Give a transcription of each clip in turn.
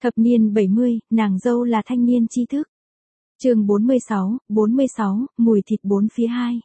Thập niên 70, nàng dâu là thanh niên trí thức. Chương 46, mùi thịt bốn phía 2.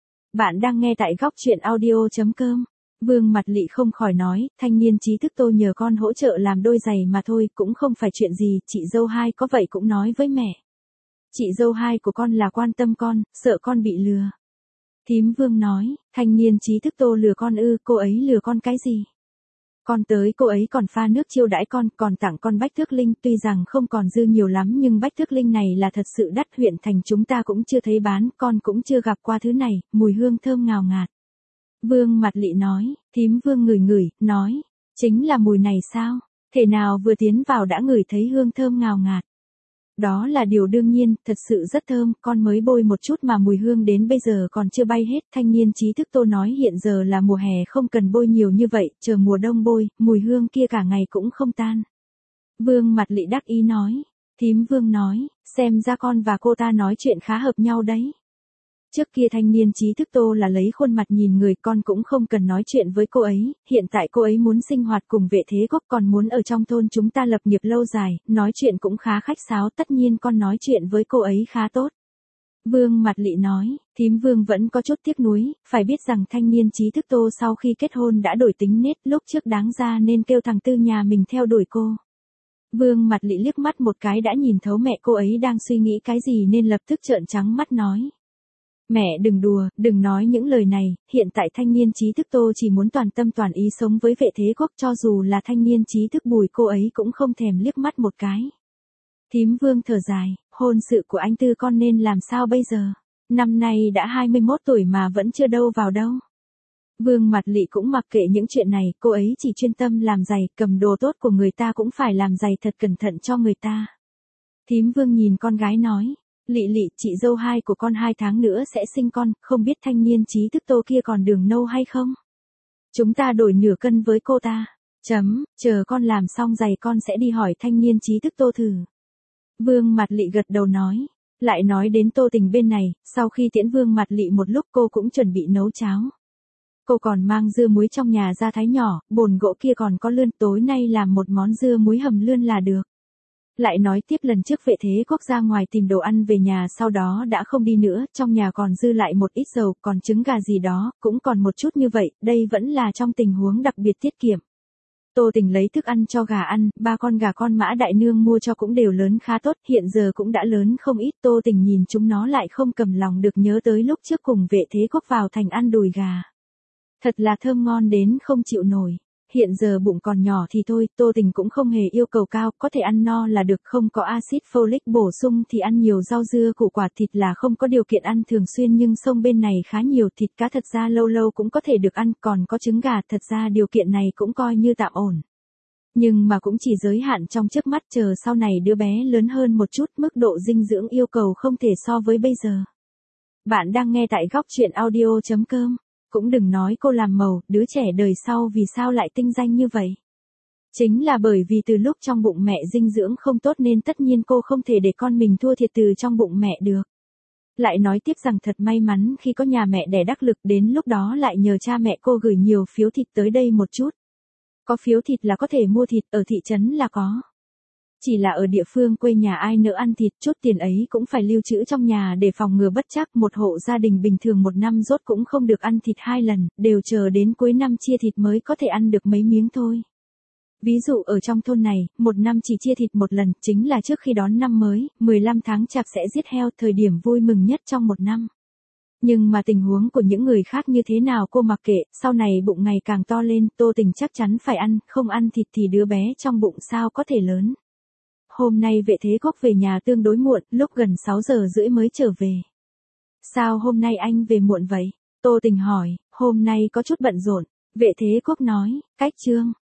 Bạn đang nghe tại góc truyện audio.com. Vương Mặt Lị không khỏi nói, thanh niên trí thức tôi nhờ con hỗ trợ làm đôi giày mà thôi, cũng không phải chuyện gì, chị dâu hai có vậy cũng nói với mẹ. Chị dâu hai của con là quan tâm con, sợ con bị lừa. Thím Vương nói, thanh niên trí thức tôi lừa con ư, cô ấy lừa con cái gì? Con tới cô ấy còn pha nước chiêu đãi con, còn tặng con bách thước linh, tuy rằng không còn dư nhiều lắm nhưng bách thước linh này là thật sự đắt, huyện thành chúng ta cũng chưa thấy bán, con cũng chưa gặp qua thứ này, mùi hương thơm ngào ngạt. Vương Mặt Lị nói, thím Vương ngửi ngửi, nói, chính là mùi này sao, thể nào vừa tiến vào đã ngửi thấy hương thơm ngào ngạt. Đó là điều đương nhiên, thật sự rất thơm, con mới bôi một chút mà mùi hương đến bây giờ còn chưa bay hết. Thanh niên trí thức tôi nói hiện giờ là mùa hè không cần bôi nhiều như vậy, chờ mùa đông bôi, mùi hương kia cả ngày cũng không tan. Vương Mặt Lị đắc ý nói, thím Vương nói, xem ra con và cô ta nói chuyện khá hợp nhau đấy. Trước kia thanh niên trí thức tô là lấy khuôn mặt nhìn người, con cũng không cần nói chuyện với cô ấy, hiện tại cô ấy muốn sinh hoạt cùng vệ thế quốc, còn muốn ở trong thôn chúng ta lập nghiệp lâu dài, nói chuyện cũng khá khách sáo, tất nhiên con nói chuyện với cô ấy khá tốt. Vương Mặt Lị nói, thím Vương vẫn có chút tiếc nuối, phải biết rằng thanh niên trí thức tô sau khi kết hôn đã đổi tính nết, lúc trước đáng ra nên kêu thằng Tư nhà mình theo đuổi cô. Vương Mặt Lị liếc mắt một cái đã nhìn thấu mẹ cô ấy đang suy nghĩ cái gì nên lập tức trợn trắng mắt nói. Mẹ đừng đùa, đừng nói những lời này, hiện tại thanh niên trí thức tô chỉ muốn toàn tâm toàn ý sống với vệ thế quốc, cho dù là thanh niên trí thức Bùi cô ấy cũng không thèm liếc mắt một cái. Thím Vương thở dài, hôn sự của anh Tư con nên làm sao bây giờ, năm nay đã 21 tuổi mà vẫn chưa đâu vào đâu. Vương Mặt Lị cũng mặc kệ những chuyện này, cô ấy chỉ chuyên tâm làm giày, cầm đồ tốt của người ta cũng phải làm giày thật cẩn thận cho người ta. Thím Vương nhìn con gái nói. Lị Lị, chị dâu hai của con 2 tháng nữa sẽ sinh con, không biết thanh niên trí thức tô kia còn đường nâu hay không? Chúng ta đổi nửa cân với cô ta. Chờ con làm xong giày con sẽ đi hỏi thanh niên trí thức tô thử. Vương Mặt Lị gật đầu nói. Lại nói đến Tô Tình bên này, sau khi tiễn Vương Mặt Lị một lúc cô cũng chuẩn bị nấu cháo. Cô còn mang dưa muối trong nhà ra thái nhỏ, bồn gỗ kia còn có lươn, tối nay làm một món dưa muối hầm lươn là được. Lại nói tiếp lần trước vệ thế quốc ra ngoài tìm đồ ăn về nhà sau đó đã không đi nữa, trong nhà còn dư lại một ít dầu, còn trứng gà gì đó, cũng còn một chút như vậy, đây vẫn là trong tình huống đặc biệt tiết kiệm. Tô Tình lấy thức ăn cho gà ăn, 3 con gà con Mã Đại Nương mua cho cũng đều lớn khá tốt, hiện giờ cũng đã lớn không ít. Tô Tình nhìn chúng nó lại không cầm lòng được nhớ tới lúc trước cùng vệ thế quốc vào thành ăn đùi gà. Thật là thơm ngon đến không chịu nổi. Hiện giờ bụng còn nhỏ thì thôi, Tô Tình cũng không hề yêu cầu cao, có thể ăn no là được, không có axit folic bổ sung thì ăn nhiều rau dưa củ quả, thịt là không có điều kiện ăn thường xuyên nhưng sông bên này khá nhiều, thịt cá thật ra lâu lâu cũng có thể được ăn, còn có trứng gà, thật ra điều kiện này cũng coi như tạm ổn. Nhưng mà cũng chỉ giới hạn trong trước mắt, chờ sau này đứa bé lớn hơn một chút, mức độ dinh dưỡng yêu cầu không thể so với bây giờ. Bạn đang nghe tại góc truyện audio.com. Cũng đừng nói cô làm màu, đứa trẻ đời sau vì sao lại tinh danh như vậy. Chính là bởi vì từ lúc trong bụng mẹ dinh dưỡng không tốt nên tất nhiên cô không thể để con mình thua thiệt từ trong bụng mẹ được. Lại nói tiếp rằng thật may mắn khi có nhà mẹ đẻ đắc lực, đến lúc đó lại nhờ cha mẹ cô gửi nhiều phiếu thịt tới đây một chút. Có phiếu thịt là có thể mua thịt, ở thị trấn là có. Chỉ là ở địa phương quê nhà ai nỡ ăn thịt, chút tiền ấy cũng phải lưu trữ trong nhà để phòng ngừa bất trắc. Một hộ gia đình bình thường một năm rốt cũng không được ăn thịt 2 lần, đều chờ đến cuối năm chia thịt mới có thể ăn được mấy miếng thôi. Ví dụ ở trong thôn này, một năm chỉ chia thịt một lần, chính là trước khi đón năm mới, 15 tháng chạp sẽ giết heo, thời điểm vui mừng nhất trong một năm. Nhưng mà tình huống của những người khác như thế nào cô mặc kệ, sau này bụng ngày càng to lên, Tô Tình chắc chắn phải ăn, không ăn thịt thì đứa bé trong bụng sao có thể lớn. Hôm nay vệ thế quốc về nhà tương đối muộn, lúc gần 6 giờ rưỡi mới trở về. Sao hôm nay anh về muộn vậy? Tô Tình hỏi, hôm nay có chút bận rộn. Vệ thế quốc nói, cách Trương,